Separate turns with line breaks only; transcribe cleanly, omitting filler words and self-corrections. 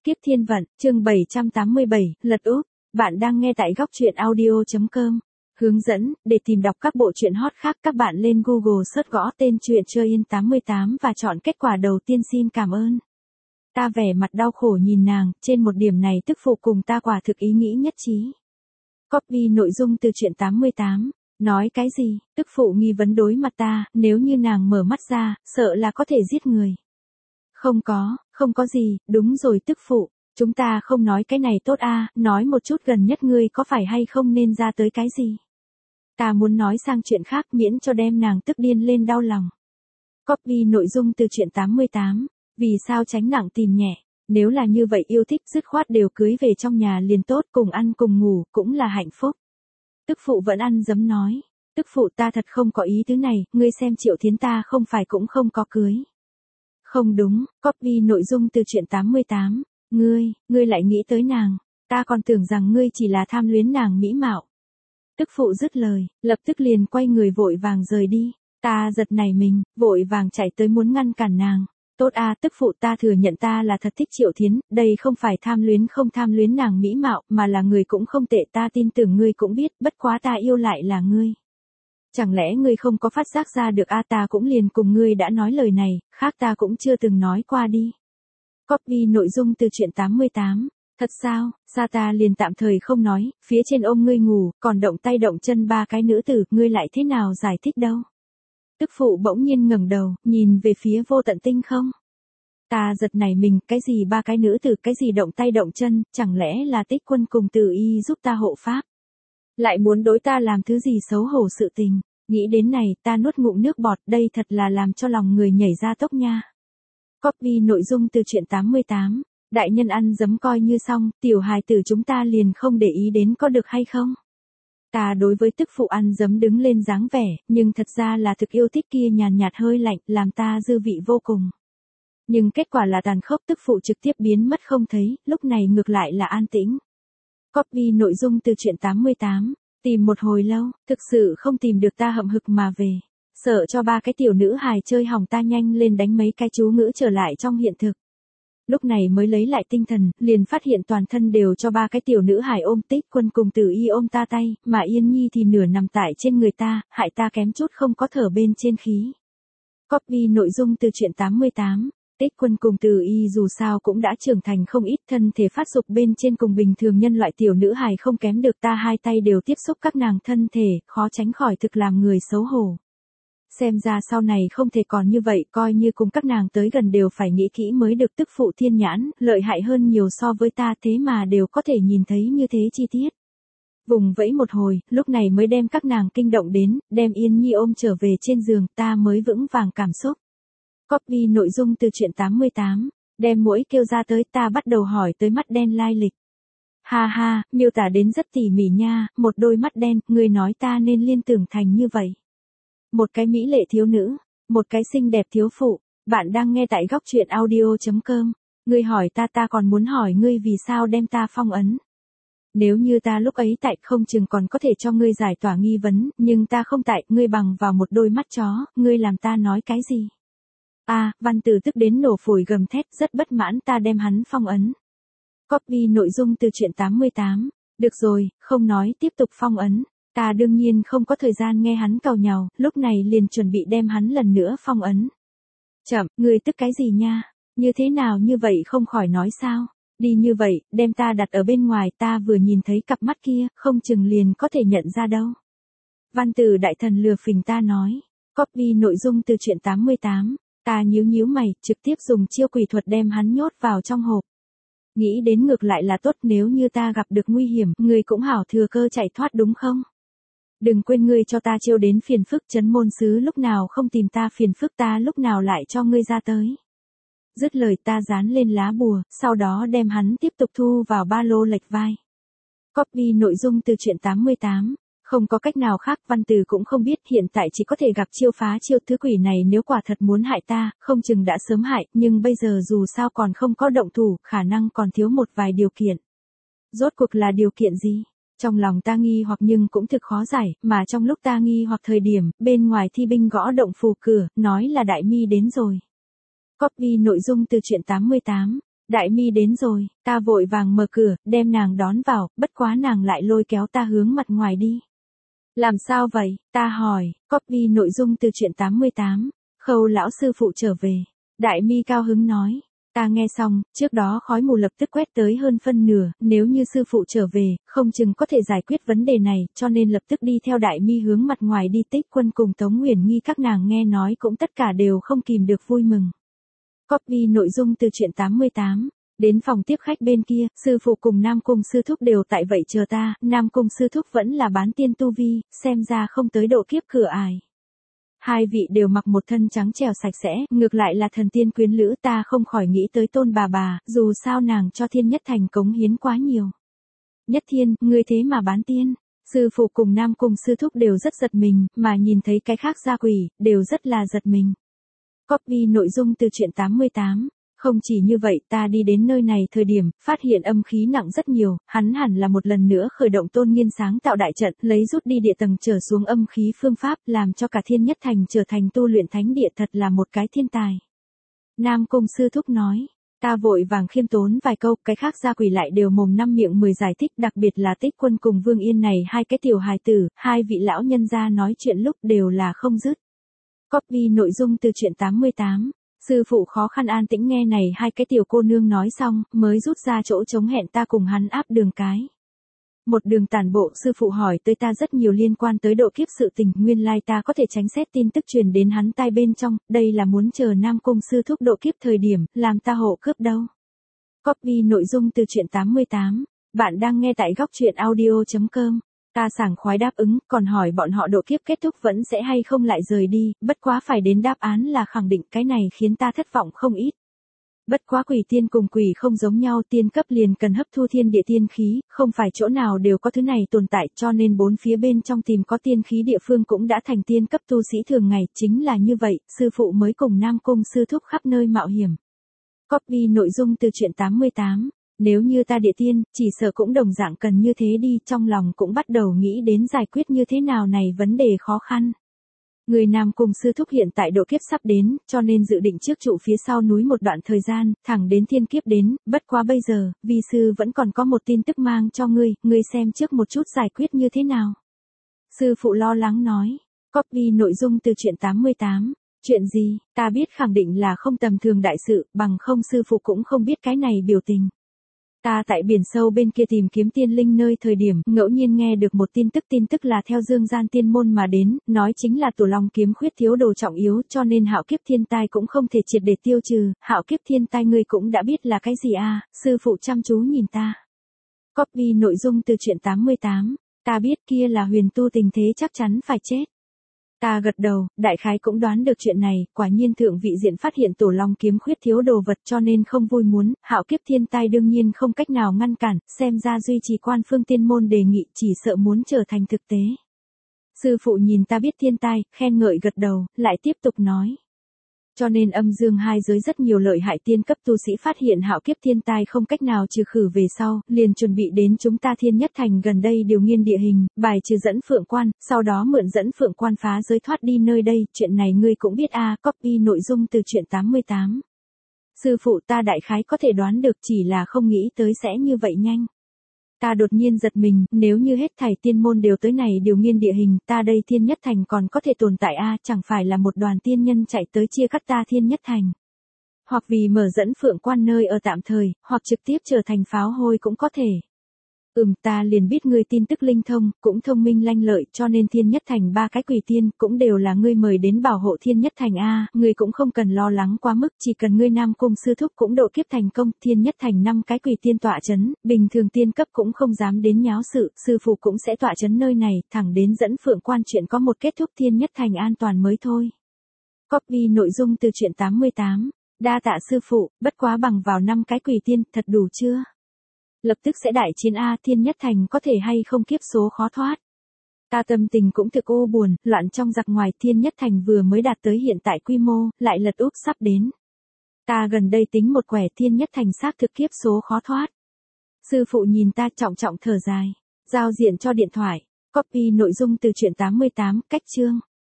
Kiếp Thiên Vận, chương 787, lật úp. Bạn đang nghe tại góc truyện audio.com. Hướng dẫn, để tìm đọc các bộ truyện hot khác các bạn lên Google search gõ tên truyện Chơi Yên 88 và chọn kết quả đầu tiên. Xin cảm ơn. Ta vẻ mặt đau khổ nhìn nàng, trên một điểm này tức phụ cùng ta quả thực ý nghĩ nhất trí. Copy nội dung từ truyện 88. Nói cái gì? Tức phụ nghi vấn đối mặt ta, nếu như nàng mở mắt ra, sợ là có thể giết người. Không có gì, đúng rồi tức phụ, chúng ta không nói cái này tốt a, nói một chút gần nhất ngươi có phải hay không nên ra tới cái gì. Ta muốn nói sang chuyện khác miễn cho đem nàng tức điên lên đau lòng. Copy nội dung từ truyện 88, vì sao tránh nặng tìm nhẹ, nếu là như vậy yêu thích dứt khoát đều cưới về trong nhà liền tốt, cùng ăn cùng ngủ, cũng là hạnh phúc. Tức phụ vẫn ăn dấm nói, tức phụ ta thật không có ý tứ này, ngươi xem Triệu Thiến ta không phải cũng không có cưới. Không đúng, copy nội dung từ truyện 88, ngươi lại nghĩ tới nàng, ta còn tưởng rằng ngươi chỉ là tham luyến nàng mỹ mạo. Tức phụ dứt lời, lập tức liền quay người vội vàng rời đi, ta giật nảy mình, vội vàng chạy tới muốn ngăn cản nàng. Tốt a, tức phụ ta thừa nhận ta là thật thích Triệu Thiến, đây không phải không tham luyến nàng mỹ mạo, mà là người cũng không tệ, ta tin tưởng ngươi cũng biết, bất quá ta yêu lại là ngươi. Chẳng lẽ ngươi không có phát giác ra được a, ta cũng liền cùng ngươi đã nói lời này, khác ta cũng chưa từng nói qua đi. Copy nội dung từ truyện 88. Thật sao, sao ta liền tạm thời không nói, phía trên ôm ngươi ngủ, còn động tay động chân ba cái nữ tử, ngươi lại thế nào giải thích đâu. Tức phụ bỗng nhiên ngẩng đầu, nhìn về phía Vô Tận Tinh không. Ta giật nảy mình, cái gì ba cái nữ tử, cái gì động tay động chân, chẳng lẽ là Tích Quân cùng Từ Y giúp ta hộ pháp. Lại muốn đối ta làm thứ gì xấu hổ sự tình, nghĩ đến này ta nuốt ngụm nước bọt, đây thật là làm cho lòng người nhảy ra tốc nha. Copy nội dung từ truyện 88, đại nhân ăn dấm coi như xong, tiểu hài tử chúng ta liền không để ý đến có được hay không. Ta đối với tức phụ ăn dấm đứng lên dáng vẻ, nhưng thật ra là thực yêu thích kia nhàn nhạt hơi lạnh, làm ta dư vị vô cùng. Nhưng kết quả là tàn khốc, tức phụ trực tiếp biến mất không thấy, lúc này ngược lại là an tĩnh. Copy nội dung từ truyện 88, tìm một hồi lâu, thực sự không tìm được ta hậm hực mà về. Sợ cho ba cái tiểu nữ hài chơi hỏng ta nhanh lên đánh mấy cái chú ngữ trở lại trong hiện thực. Lúc này mới lấy lại tinh thần, liền phát hiện toàn thân đều cho ba cái tiểu nữ hài ôm, Tích Quân cùng Từ Y ôm ta tay, mà Yên Nhi thì nửa nằm tại trên người ta, hại ta kém chút không có thở bên trên khí. Copy nội dung từ truyện 88. Tích Quân cùng Từ Y dù sao cũng đã trưởng thành không ít, thân thể phát dục bên trên cùng bình thường nhân loại tiểu nữ hài không kém được, ta hai tay đều tiếp xúc các nàng thân thể, khó tránh khỏi thực làm người xấu hổ. Xem ra sau này không thể còn như vậy, coi như cùng các nàng tới gần đều phải nghĩ kỹ mới được. Tức phụ thiên nhãn, lợi hại hơn nhiều so với ta, thế mà đều có thể nhìn thấy như thế chi tiết. Vùng vẫy một hồi, lúc này mới đem các nàng kinh động đến, đem Yên Nhi ôm trở về trên giường, ta mới vững vàng cảm xúc. Copy nội dung từ truyện 88, đem muỗi kêu ra tới, ta bắt đầu hỏi tới mắt đen lai lịch. Ha ha, miêu tả đến rất tỉ mỉ nha, một đôi mắt đen, người nói ta nên liên tưởng thành như vậy. Một cái mỹ lệ thiếu nữ, một cái xinh đẹp thiếu phụ, bạn đang nghe tại góc truyện audio.com, ngươi hỏi ta còn muốn hỏi ngươi vì sao đem ta phong ấn. Nếu như ta lúc ấy tại không chừng còn có thể cho ngươi giải tỏa nghi vấn, nhưng ta không tại, ngươi bằng vào một đôi mắt chó, ngươi làm ta nói cái gì. Văn Tử tức đến nổ phổi gầm thét, rất bất mãn, ta đem hắn phong ấn. Copy nội dung từ truyện 88, được rồi, không nói, tiếp tục phong ấn. Ta đương nhiên không có thời gian nghe hắn càu nhàu, lúc này liền chuẩn bị đem hắn lần nữa phong ấn. Chậm, ngươi tức cái gì nha, như thế nào như vậy không khỏi nói sao, đi như vậy, đem ta đặt ở bên ngoài, ta vừa nhìn thấy cặp mắt kia, không chừng liền có thể nhận ra đâu. Văn Tử đại thần lừa phình ta nói, copy nội dung từ truyện 88, ta nhíu mày, trực tiếp dùng chiêu quỷ thuật đem hắn nhốt vào trong hộp. Nghĩ đến ngược lại là tốt, nếu như ta gặp được nguy hiểm, ngươi cũng hảo thừa cơ chạy thoát đúng không? Đừng quên ngươi cho ta chiêu đến phiền phức, Chấn Môn Sứ lúc nào không tìm ta phiền phức, ta lúc nào lại cho ngươi ra tới. Dứt lời ta dán lên lá bùa, sau đó đem hắn tiếp tục thu vào ba lô lệch vai. Copy nội dung từ truyện 88, không có cách nào khác, Văn Tử cũng không biết, hiện tại chỉ có thể gặp chiêu phá chiêu, thứ quỷ này nếu quả thật muốn hại ta, không chừng đã sớm hại, nhưng bây giờ dù sao còn không có động thủ, khả năng còn thiếu một vài điều kiện. Rốt cuộc là điều kiện gì? Trong lòng ta nghi hoặc nhưng cũng thực khó giải, mà trong lúc ta nghi hoặc thời điểm, bên ngoài thi binh gõ động phù cửa, nói là Đại Mi đến rồi. Copy nội dung từ truyện 88, Đại Mi đến rồi, ta vội vàng mở cửa, đem nàng đón vào, bất quá nàng lại lôi kéo ta hướng mặt ngoài đi. Làm sao vậy, ta hỏi, copy nội dung từ truyện 88, Khâu lão sư phụ trở về. Đại Mi cao hứng nói. Ta nghe xong, trước đó khói mù lập tức quét tới hơn phân nửa, nếu như sư phụ trở về, không chừng có thể giải quyết vấn đề này, cho nên lập tức đi theo Đại Mi hướng mặt ngoài đi. Tích Quân cùng Tống Uyển Nghi các nàng nghe nói cũng tất cả đều không kìm được vui mừng. Copy nội dung từ truyện 88. Đến phòng tiếp khách bên kia, sư phụ cùng Nam Cung sư thúc đều tại vậy chờ ta, Nam Cung sư thúc vẫn là bán tiên tu vi, xem ra không tới độ kiếp cửa ải. Hai vị đều mặc một thân trắng trẻo sạch sẽ, ngược lại là thần tiên quyến lữ, ta không khỏi nghĩ tới Tôn bà, dù sao nàng cho Thiên Nhất Thành cống hiến quá nhiều. Nhất Thiên, ngươi thế mà bán tiên. Sư phụ cùng Nam Cung sư thúc đều rất giật mình, mà nhìn thấy cái khác gia quỷ, đều rất là giật mình. Copy nội dung từ truyện 88. Không chỉ như vậy, ta đi đến nơi này thời điểm, phát hiện âm khí nặng rất nhiều, hắn hẳn là một lần nữa khởi động Tôn Nghiên sáng tạo đại trận, lấy rút đi địa tầng trở xuống âm khí phương pháp, làm cho cả Thiên Nhất Thành trở thành tu luyện thánh địa, thật là một cái thiên tài. Nam Cung sư thúc nói. Ta vội vàng khiêm tốn vài câu, cái khác gia quỷ lại đều mồm năm miệng 10 giải thích, đặc biệt là Tích Quân cùng Vương Yên này hai cái tiểu hài tử, hai vị lão nhân gia nói chuyện lúc đều là không dứt. Copy nội dung từ truyện 88. Sư phụ khó khăn an tĩnh nghe này hai cái tiểu cô nương nói xong, mới rút ra chỗ trống hẹn ta cùng hắn áp đường cái. Một đường tản bộ, sư phụ hỏi tới ta rất nhiều liên quan tới độ kiếp sự tình, nguyên lai ta có thể tránh xét tin tức truyền đến hắn tai bên trong, đây là muốn chờ Nam Cung sư thúc độ kiếp thời điểm, làm ta hộ cướp đâu. Copy nội dung từ truyện 88. Bạn đang nghe tại góc truyện audio.com. Ta sảng khoái đáp ứng, còn hỏi bọn họ độ kiếp kết thúc vẫn sẽ hay không lại rời đi, bất quá phải đến đáp án là khẳng định, cái này khiến ta thất vọng không ít. Bất quá quỷ tiên cùng quỷ không giống nhau, tiên cấp liền cần hấp thu thiên địa tiên khí, không phải chỗ nào đều có thứ này tồn tại, cho nên bốn phía bên trong tìm có tiên khí địa phương cũng đã thành tiên cấp tu sĩ thường ngày, chính là như vậy, sư phụ mới cùng Nam Cung sư thúc khắp nơi mạo hiểm. Copy nội dung từ truyện 88. Nếu như ta địa tiên, chỉ sợ cũng đồng dạng cần như thế đi, trong lòng cũng bắt đầu nghĩ đến giải quyết như thế nào này vấn đề khó khăn. Người Nam Cung sư thúc hiện tại độ kiếp sắp đến, cho nên dự định trước trụ phía sau núi một đoạn thời gian, thẳng đến thiên kiếp đến, bất quá bây giờ, vi sư vẫn còn có một tin tức mang cho ngươi xem trước một chút giải quyết như thế nào. Sư phụ lo lắng nói. Copy nội dung từ truyện 88. Chuyện gì, ta biết khẳng định là không tầm thường đại sự, bằng không sư phụ cũng không biết cái này biểu tình. Ta tại biển sâu bên kia tìm kiếm tiên linh nơi thời điểm, ngẫu nhiên nghe được một tin tức là theo Dương Gian tiên môn mà đến, nói chính là Tổ Long kiếm khuyết thiếu đồ trọng yếu, cho nên hạo kiếp thiên tai cũng không thể triệt để tiêu trừ, hạo kiếp thiên tai ngươi cũng đã biết là cái gì à, sư phụ chăm chú nhìn ta. Copy nội dung từ truyện 88, ta biết kia là huyền tu tình thế chắc chắn phải chết. Ta gật đầu, đại khái cũng đoán được chuyện này, quả nhiên thượng vị diện phát hiện Tổ Long kiếm khuyết thiếu đồ vật cho nên không vui muốn, hạo kiếp thiên tai đương nhiên không cách nào ngăn cản, xem ra duy trì quan phương tiên môn đề nghị chỉ sợ muốn trở thành thực tế. Sư phụ nhìn ta biết thiên tai, khen ngợi gật đầu, lại tiếp tục nói. Cho nên âm dương hai giới rất nhiều lợi hại tiên cấp tu sĩ phát hiện hạo kiếp thiên tai không cách nào trừ khử về sau, liền chuẩn bị đến chúng ta Thiên Nhất Thành gần đây điều nghiên địa hình, bài trừ dẫn phượng quan, sau đó mượn dẫn phượng quan phá giới thoát đi nơi đây, chuyện này ngươi cũng biết à, copy nội dung từ truyện 88. Sư phụ ta đại khái có thể đoán được chỉ là không nghĩ tới sẽ như vậy nhanh. Ta đột nhiên giật mình, nếu như hết thảy tiên môn đều tới này điều nghiên địa hình, ta đây Thiên Nhất Thành còn có thể tồn tại a, chẳng phải là một đoàn tiên nhân chạy tới chia cắt ta Thiên Nhất Thành. Hoặc vì mở dẫn phượng quan nơi ở tạm thời, hoặc trực tiếp trở thành pháo hôi cũng có thể. Ta liền biết ngươi tin tức linh thông, cũng thông minh lanh lợi, cho nên Thiên Nhất Thành ba cái quỷ tiên, cũng đều là ngươi mời đến bảo hộ Thiên Nhất Thành a, ngươi cũng không cần lo lắng quá mức, chỉ cần ngươi Nam Cung sư thúc cũng độ kiếp thành công, Thiên Nhất Thành 5 cái quỷ tiên tọa chấn, bình thường tiên cấp cũng không dám đến nháo sự, sư phụ cũng sẽ tọa chấn nơi này, thẳng đến dẫn phượng quan chuyện có một kết thúc Thiên Nhất Thành an toàn mới thôi. Copy nội dung từ truyện 88, đa tạ sư phụ, bất quá bằng vào 5 cái quỷ tiên, thật đủ chưa? Lập tức sẽ đại chiến a, Thiên Nhất Thành có thể hay không kiếp số khó thoát. Ta tâm tình cũng thực ô buồn, loạn trong giặc ngoài, Thiên Nhất Thành vừa mới đạt tới hiện tại quy mô, lại lật úp sắp đến. Ta gần đây tính một quẻ, Thiên Nhất Thành xác thực kiếp số khó thoát. Sư phụ nhìn ta trọng trọng thở dài, giao diện cho điện thoại, copy nội dung từ truyện 88, cách chương.